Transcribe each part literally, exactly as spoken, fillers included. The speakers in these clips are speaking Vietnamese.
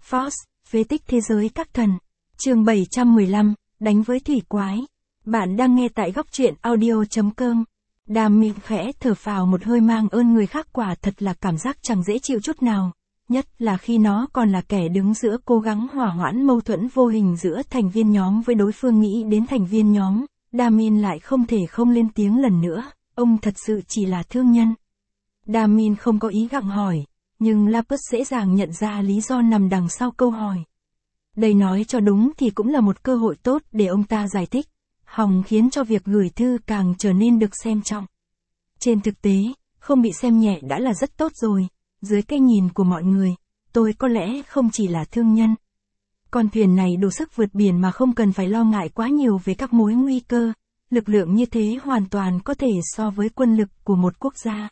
Force, phế tích thế giới các thần. Chương bảy trăm mười lăm, đánh với thủy quái. Bạn đang nghe tại góc truyện audio.com. Đam miệng khẽ thở phào một hơi mang ơn người khác quả thật là cảm giác chẳng dễ chịu chút nào. Nhất là khi nó còn là kẻ đứng giữa cố gắng hòa hoãn mâu thuẫn vô hình giữa thành viên nhóm với đối phương. Nghĩ đến thành viên nhóm, Damin lại không thể không lên tiếng lần nữa, ông thật sự chỉ là thương nhân. Damin không có ý gặng hỏi, nhưng Lapus dễ dàng nhận ra lý do nằm đằng sau câu hỏi. Đây nói cho đúng thì cũng là một cơ hội tốt để ông ta giải thích, hòng khiến cho việc gửi thư càng trở nên được xem trọng. Trên thực tế, không bị xem nhẹ đã là rất tốt rồi, dưới cái nhìn của mọi người, tôi có lẽ không chỉ là thương nhân. Con thuyền này đủ sức vượt biển mà không cần phải lo ngại quá nhiều về các mối nguy cơ, lực lượng như thế hoàn toàn có thể so với quân lực của một quốc gia.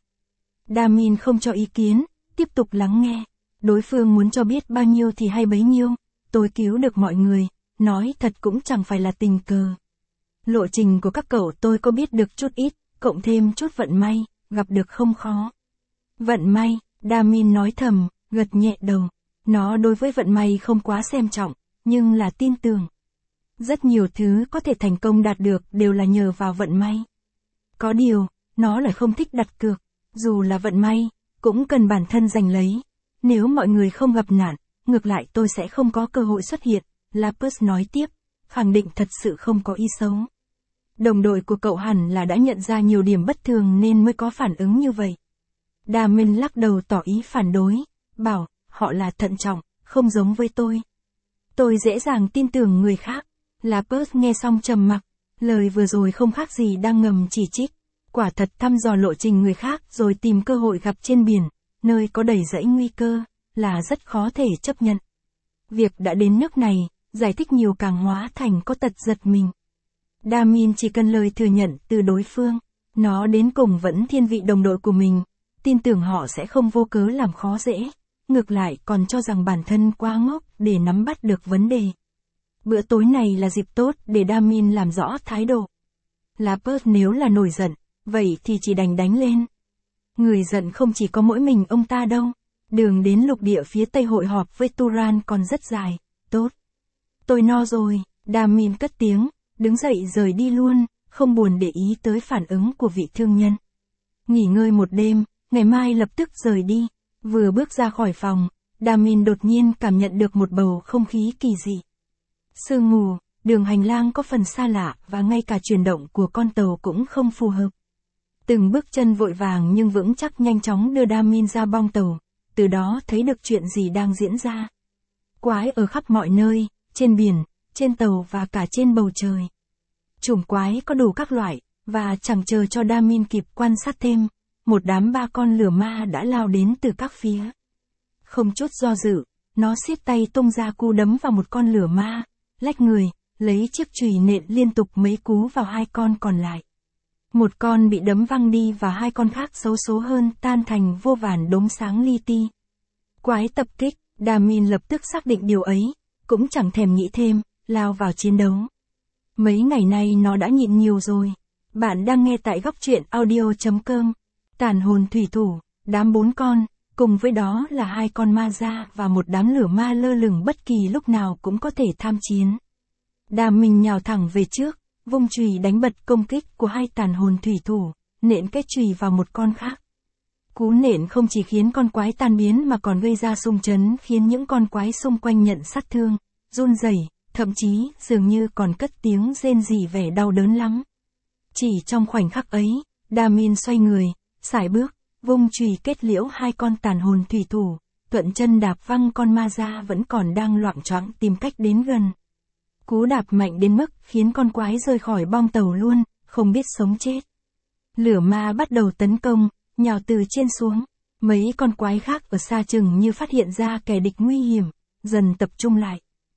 Damin không cho ý kiến, tiếp tục lắng nghe, đối phương muốn cho biết bao nhiêu thì hay bấy nhiêu, tôi cứu được mọi người, nói thật cũng chẳng phải là tình cờ. Lộ trình của các cậu tôi có biết được chút ít, cộng thêm chút vận may, gặp được không khó. Vận may, Damin nói thầm, gật nhẹ đầu, nó đối với vận may không quá xem trọng, nhưng là tin tưởng. Rất nhiều thứ có thể thành công đạt được đều là nhờ vào vận may. Có điều, nó lại không thích đặt cược, dù là vận may, cũng cần bản thân giành lấy. Nếu mọi người không gặp nạn, ngược lại tôi sẽ không có cơ hội xuất hiện, Lapus nói tiếp, khẳng định thật sự không có ý xấu. Đồng đội của cậu hẳn là đã nhận ra nhiều điểm bất thường nên mới có phản ứng như vậy. Damin lắc đầu tỏ ý phản đối, bảo, họ là thận trọng, không giống với tôi. Tôi dễ dàng tin tưởng người khác. Lapus nghe xong trầm mặc, lời vừa rồi không khác gì đang ngầm chỉ trích. Quả thật thăm dò lộ trình người khác rồi tìm cơ hội gặp trên biển, nơi có đầy rẫy nguy cơ, là rất khó thể chấp nhận. Việc đã đến nước này, giải thích nhiều càng hóa thành có tật giật mình. Damin chỉ cần lời thừa nhận từ đối phương, nó đến cùng vẫn thiên vị đồng đội của mình, tin tưởng họ sẽ không vô cớ làm khó dễ, ngược lại còn cho rằng bản thân quá ngốc để nắm bắt được vấn đề. Bữa tối này là dịp tốt để Damin làm rõ thái độ. Lapus nếu là nổi giận, vậy thì chỉ đành đánh lên. Người giận không chỉ có mỗi mình ông ta đâu, đường đến lục địa phía tây hội họp với Turan còn rất dài, tốt. Tôi no rồi, Damin cất tiếng, đứng dậy rời đi luôn, không buồn để ý tới phản ứng của vị thương nhân. Nghỉ ngơi một đêm, ngày mai lập tức rời đi. Vừa bước ra khỏi phòng, Damin đột nhiên cảm nhận được một bầu không khí kỳ dị. Sương mù, đường hành lang có phần xa lạ và ngay cả chuyển động của con tàu cũng không phù hợp. Từng bước chân vội vàng nhưng vững chắc nhanh chóng đưa Damin ra bong tàu, từ đó thấy được chuyện gì đang diễn ra. Quái ở khắp mọi nơi, trên biển, trên tàu và cả trên bầu trời. Chủng quái có đủ các loại, và chẳng chờ cho Damin kịp quan sát thêm, một đám ba con lửa ma đã lao đến từ các phía. Không chút do dự, nó siết tay tung ra cú đấm vào một con lửa ma, lách người, lấy chiếc chùy nện liên tục mấy cú vào hai con còn lại. Một con bị đấm văng đi và hai con khác xấu số hơn tan thành vô vàn đốm sáng li ti. Quái tập kích, Damin lập tức xác định điều ấy, cũng chẳng thèm nghĩ thêm, lao vào chiến đấu. Mấy ngày nay nó đã nhịn nhiều rồi. Bạn đang nghe tại góc truyện audio.com. Tàn hồn thủy thủ, đám bốn con, cùng với đó là hai con ma da và một đám lửa ma lơ lửng bất kỳ lúc nào cũng có thể tham chiến. Damin nhào thẳng về trước, vung chùy đánh bật công kích của hai tàn hồn thủy thủ, nện cái chùy vào một con khác. Cú nện không chỉ khiến con quái tan biến mà còn gây ra xung chấn khiến những con quái xung quanh nhận sát thương, run rẩy, thậm chí dường như còn cất tiếng rên rỉ vẻ đau đớn lắm. Chỉ trong khoảnh khắc ấy, Damin xoay người, sải bước, vung chùy kết liễu hai con tàn hồn thủy thủ, thuận chân đạp văng con ma da vẫn còn đang loạng choạng tìm cách đến gần. Cú đạp mạnh đến mức khiến con quái rơi khỏi bong tàu luôn, không biết sống chết. Lửa ma bắt đầu tấn công, nhào từ trên xuống. Mấy con quái khác ở xa chừng như phát hiện ra kẻ địch nguy hiểm, dần tập trung lại.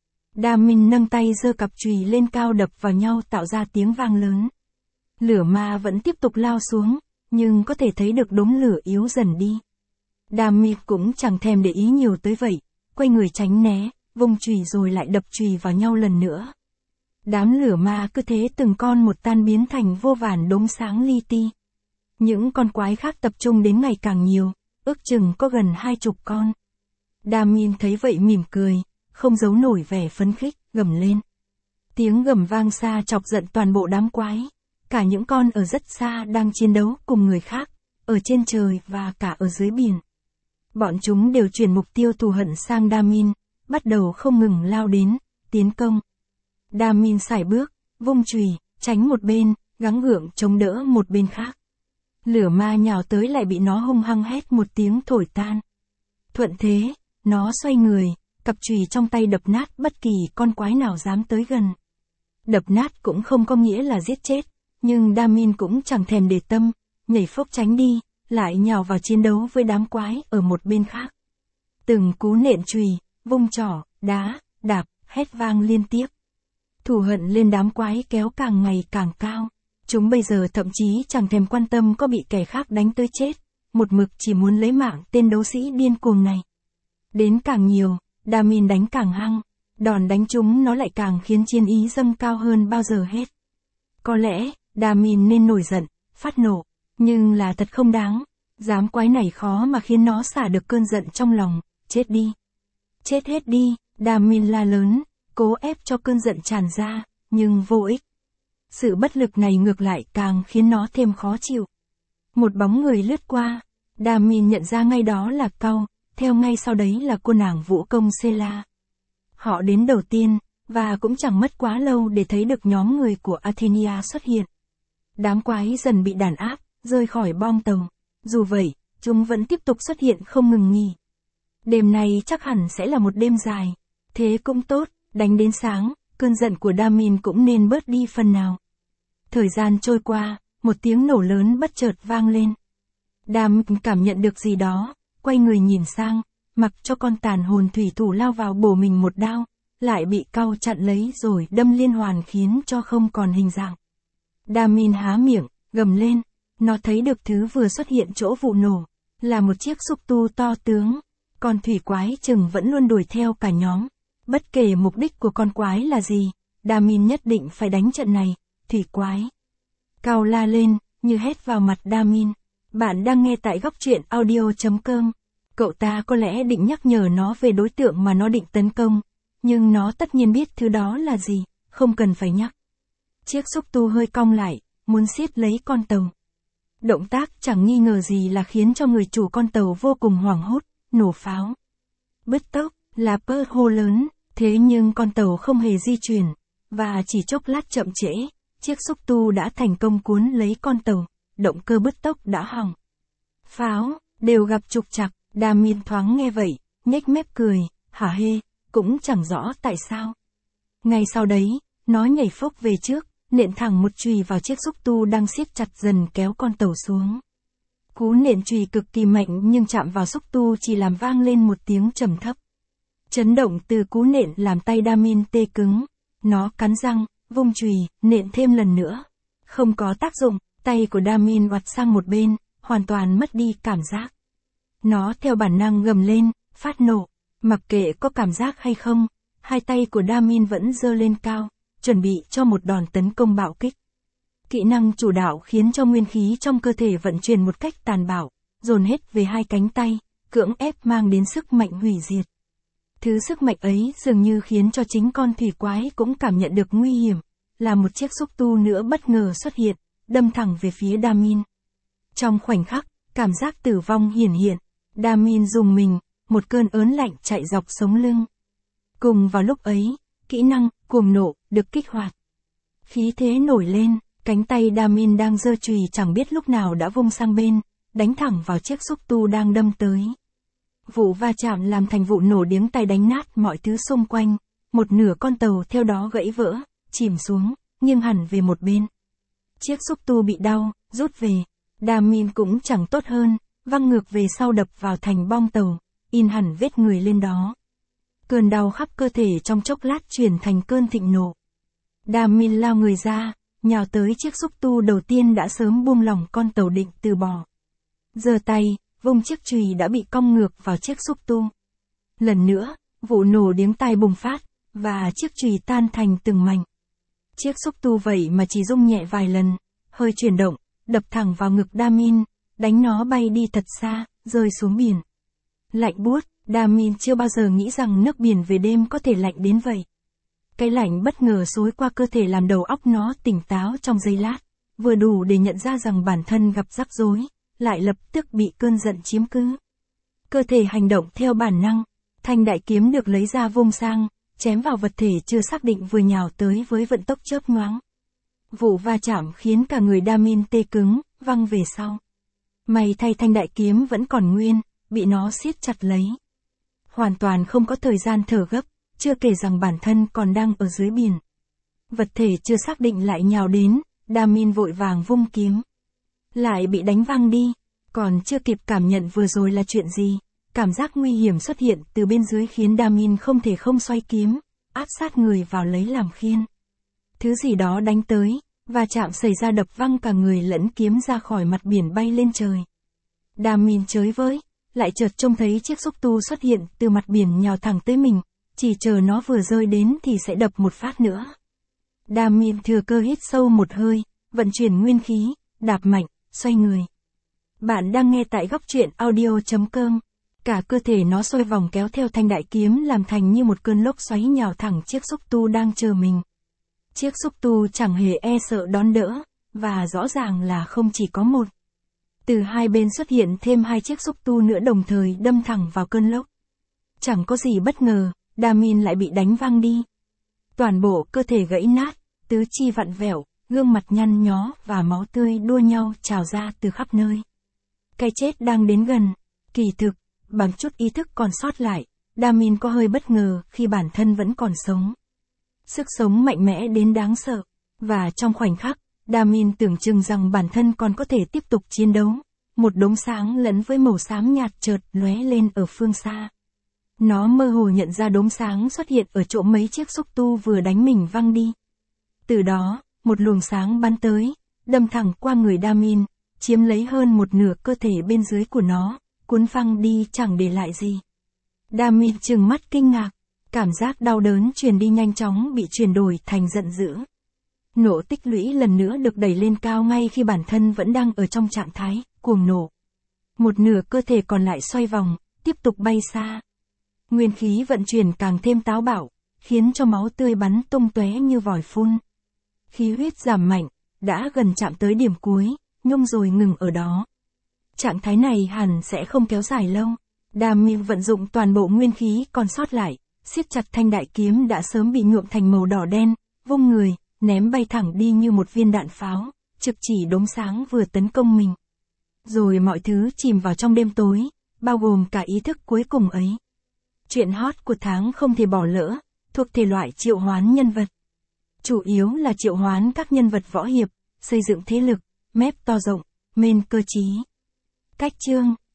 Damin nâng tay giơ cặp chùy lên cao đập vào nhau tạo ra tiếng vang lớn. Lửa ma vẫn tiếp tục lao xuống, nhưng có thể thấy được đốm lửa yếu dần đi. Damin cũng chẳng thèm để ý nhiều tới vậy, quay người tránh né, vung chùy rồi lại đập chùy vào nhau lần nữa. Đám lửa ma cứ thế từng con một tan biến thành vô vàn đốm sáng li ti. Những con quái khác tập trung đến ngày càng nhiều, ước chừng có gần hai chục con. Damin thấy vậy mỉm cười, không giấu nổi vẻ phấn khích, gầm lên. Tiếng gầm vang xa chọc giận toàn bộ đám quái. Cả những con ở rất xa đang chiến đấu cùng người khác, ở trên trời và cả ở dưới biển. Bọn chúng đều chuyển mục tiêu thù hận sang Damin, bắt đầu không ngừng lao đến, tiến công. Damin sải bước, vung chùy, tránh một bên, gắng gượng chống đỡ một bên khác. Lửa ma nhào tới lại bị nó hung hăng hét một tiếng thổi tan. Thuận thế, nó xoay người, cặp chùy trong tay đập nát bất kỳ con quái nào dám tới gần. Đập nát cũng không có nghĩa là giết chết, nhưng Damin cũng chẳng thèm để tâm, nhảy phốc tránh đi, lại nhào vào chiến đấu với đám quái ở một bên khác. Từng cú nện chùy, vung trỏ, đá, đạp, hét vang liên tiếp. Thù hận lên đám quái kéo càng ngày càng cao. Chúng bây giờ thậm chí chẳng thèm quan tâm có bị kẻ khác đánh tới chết, một mực chỉ muốn lấy mạng tên đấu sĩ điên cuồng này. Đến càng nhiều, Damin đánh càng hăng, đòn đánh chúng nó lại càng khiến chiến ý dâng cao hơn bao giờ hết. Có lẽ, Damin nên nổi giận, phát nổ, nhưng là thật không đáng, dám quái này khó mà khiến nó xả được cơn giận trong lòng, chết đi. Chết hết đi, Damin la lớn, cố ép cho cơn giận tràn ra, nhưng vô ích. Sự bất lực này ngược lại càng khiến nó thêm khó chịu. Một bóng người lướt qua, Damin nhận ra ngay đó là Cao, theo ngay sau đấy là cô nàng vũ công Sela. Họ đến đầu tiên, và cũng chẳng mất quá lâu để thấy được nhóm người của Athenia xuất hiện. Đám quái dần bị đàn áp, rơi khỏi bong tàu. Dù vậy, chúng vẫn tiếp tục xuất hiện không ngừng nghỉ. Đêm này chắc hẳn sẽ là một đêm dài. Thế cũng tốt, đánh đến sáng, cơn giận của Damin cũng nên bớt đi phần nào. Thời gian trôi qua, một tiếng nổ lớn bất chợt vang lên. Damin cảm nhận được gì đó, quay người nhìn sang, mặc cho con tàn hồn thủy thủ lao vào bổ mình một đao, lại bị Cao chặn lấy rồi đâm liên hoàn khiến cho không còn hình dạng. Damin há miệng, gầm lên, nó thấy được thứ vừa xuất hiện chỗ vụ nổ, là một chiếc xúc tu to tướng, còn thủy quái chừng vẫn luôn đuổi theo cả nhóm. Bất kể mục đích của con quái là gì, Damin nhất định phải đánh trận này, thủy quái. Cao la lên, như hét vào mặt Damin. Bạn đang nghe tại góc truyện audio chấm com. Cậu ta có lẽ định nhắc nhở nó về đối tượng mà nó định tấn công, nhưng nó tất nhiên biết thứ đó là gì, không cần phải nhắc. Chiếc xúc tu hơi cong lại, muốn siết lấy con tàu. Động tác chẳng nghi ngờ gì là khiến cho người chủ con tàu vô cùng hoảng hốt, nổ pháo. Bứt tốc, là Perth hô lớn, thế nhưng con tàu không hề di chuyển, và chỉ chốc lát chậm trễ, chiếc xúc tu đã thành công cuốn lấy con tàu, động cơ bứt tốc đã hỏng. Pháo, đều gặp trục trặc, Damin thoáng nghe vậy, nhếch mép cười, hả hê, cũng chẳng rõ tại sao. Ngay sau đấy, nó nhảy phốc về trước, nện thẳng một chùy vào chiếc xúc tu đang siết chặt dần kéo con tàu xuống. Cú nện chùy cực kỳ mạnh nhưng chạm vào xúc tu chỉ làm vang lên một tiếng trầm thấp. Chấn động từ cú nện làm tay Damin tê cứng. Nó cắn răng, vung chùy, nện thêm lần nữa. Không có tác dụng, tay của Damin oặt sang một bên, hoàn toàn mất đi cảm giác. Nó theo bản năng gầm lên, phát nổ. Mặc kệ có cảm giác hay không, hai tay của Damin vẫn giơ lên cao, chuẩn bị cho một đòn tấn công bạo kích. Kỹ năng chủ đạo khiến cho nguyên khí trong cơ thể vận chuyển một cách tàn bạo, dồn hết về hai cánh tay, cưỡng ép mang đến sức mạnh hủy diệt. Thứ sức mạnh ấy dường như khiến cho chính con thủy quái cũng cảm nhận được nguy hiểm, là một chiếc xúc tu nữa bất ngờ xuất hiện, đâm thẳng về phía Damin. Trong khoảnh khắc, cảm giác tử vong hiển hiện, Damin rùng mình, một cơn ớn lạnh chạy dọc sống lưng. Cùng vào lúc ấy, kỹ năng cuồng nộ được kích hoạt. Khí thế nổi lên, cánh tay Damin đang giơ chùy chẳng biết lúc nào đã vung sang bên, đánh thẳng vào chiếc xúc tu đang đâm tới. Vụ va chạm làm thành vụ nổ điếng tai đánh nát mọi thứ xung quanh, một nửa con tàu theo đó gãy vỡ, chìm xuống, nghiêng hẳn về một bên. Chiếc xúc tu bị đau, rút về, Damin cũng chẳng tốt hơn, văng ngược về sau đập vào thành bong tàu, in hẳn vết người lên đó. Cơn đau khắp cơ thể trong chốc lát chuyển thành cơn thịnh nộ. Damin lao người ra, nhào tới chiếc xúc tu đầu tiên đã sớm buông lỏng con tàu định từ bỏ. Giơ tay, vung chiếc chùy đã bị cong ngược vào chiếc xúc tu. Lần nữa, vụ nổ điếng tai bùng phát, và chiếc chùy tan thành từng mảnh. Chiếc xúc tu vậy mà chỉ rung nhẹ vài lần, hơi chuyển động, đập thẳng vào ngực Damin, đánh nó bay đi thật xa, rơi xuống biển. Lạnh buốt, Damin chưa bao giờ nghĩ rằng nước biển về đêm có thể lạnh đến vậy. Cái lạnh bất ngờ xối qua cơ thể làm đầu óc nó tỉnh táo trong giây lát, vừa đủ để nhận ra rằng bản thân gặp rắc rối, lại lập tức bị cơn giận chiếm cứ. Cơ thể hành động theo bản năng, thanh đại kiếm được lấy ra vung sang, chém vào vật thể chưa xác định vừa nhào tới với vận tốc chớp nhoáng. Vụ va chạm khiến cả người Damin tê cứng, văng về sau. May thay thanh đại kiếm vẫn còn nguyên, bị nó siết chặt lấy. Hoàn toàn không có thời gian thở gấp, chưa kể rằng bản thân còn đang ở dưới biển. Vật thể chưa xác định lại nhào đến, Damin vội vàng vung kiếm. Lại bị đánh văng đi, còn chưa kịp cảm nhận vừa rồi là chuyện gì, cảm giác nguy hiểm xuất hiện từ bên dưới khiến Damin không thể không xoay kiếm, áp sát người vào lấy làm khiên. Thứ gì đó đánh tới, và chạm xảy ra đập văng cả người lẫn kiếm ra khỏi mặt biển bay lên trời. Damin chới với, lại chợt trông thấy chiếc xúc tu xuất hiện từ mặt biển nhào thẳng tới mình, chỉ chờ nó vừa rơi đến thì sẽ đập một phát nữa. Damin thừa cơ hít sâu một hơi, vận chuyển nguyên khí, đạp mạnh, xoay người. Bạn đang nghe tại góc truyện audio chấm com. Cả cơ thể nó xoay vòng kéo theo thanh đại kiếm làm thành như một cơn lốc xoáy nhào thẳng chiếc xúc tu đang chờ mình. Chiếc xúc tu chẳng hề e sợ đón đỡ, và rõ ràng là không chỉ có một. Từ hai bên xuất hiện thêm hai chiếc xúc tu nữa đồng thời đâm thẳng vào cơn lốc. Chẳng có gì bất ngờ, Damin lại bị đánh văng đi. Toàn bộ cơ thể gãy nát, tứ chi vặn vẹo, gương mặt nhăn nhó và máu tươi đua nhau trào ra từ khắp nơi. Cái chết đang đến gần. Kỳ thực, bằng chút ý thức còn sót lại, Damin có hơi bất ngờ khi bản thân vẫn còn sống. Sức sống mạnh mẽ đến đáng sợ, và trong khoảnh khắc, Damin tưởng chừng rằng bản thân còn có thể tiếp tục chiến đấu. Một đốm sáng lẫn với màu xám nhạt chợt lóe lên ở phương xa. Nó mơ hồ nhận ra đốm sáng xuất hiện ở chỗ mấy chiếc xúc tu vừa đánh mình văng đi. Từ đó, một luồng sáng bắn tới, đâm thẳng qua người Damin, chiếm lấy hơn một nửa cơ thể bên dưới của nó, cuốn văng đi chẳng để lại gì. Damin trừng mắt kinh ngạc, cảm giác đau đớn truyền đi nhanh chóng bị chuyển đổi thành giận dữ. Nộ tích lũy lần nữa được đẩy lên cao ngay khi bản thân vẫn đang ở trong trạng thái cuồng nộ. Một nửa cơ thể còn lại xoay vòng, tiếp tục bay xa. Nguyên khí vận chuyển càng thêm táo bạo, khiến cho máu tươi bắn tung tóe như vòi phun. Khí huyết giảm mạnh, đã gần chạm tới điểm cuối, nhung rồi ngừng ở đó. Trạng thái này hẳn sẽ không kéo dài lâu. Damin vận dụng toàn bộ nguyên khí còn sót lại, siết chặt thanh đại kiếm đã sớm bị nhuộm thành màu đỏ đen, vung người, ném bay thẳng đi như một viên đạn pháo, trực chỉ đốm sáng vừa tấn công mình. Rồi mọi thứ chìm vào trong đêm tối, bao gồm cả ý thức cuối cùng ấy. Chuyện hot của tháng không thể bỏ lỡ, thuộc thể loại triệu hoán nhân vật. Chủ yếu là triệu hoán các nhân vật võ hiệp, xây dựng thế lực, mép to rộng, mên cơ trí. Cách chương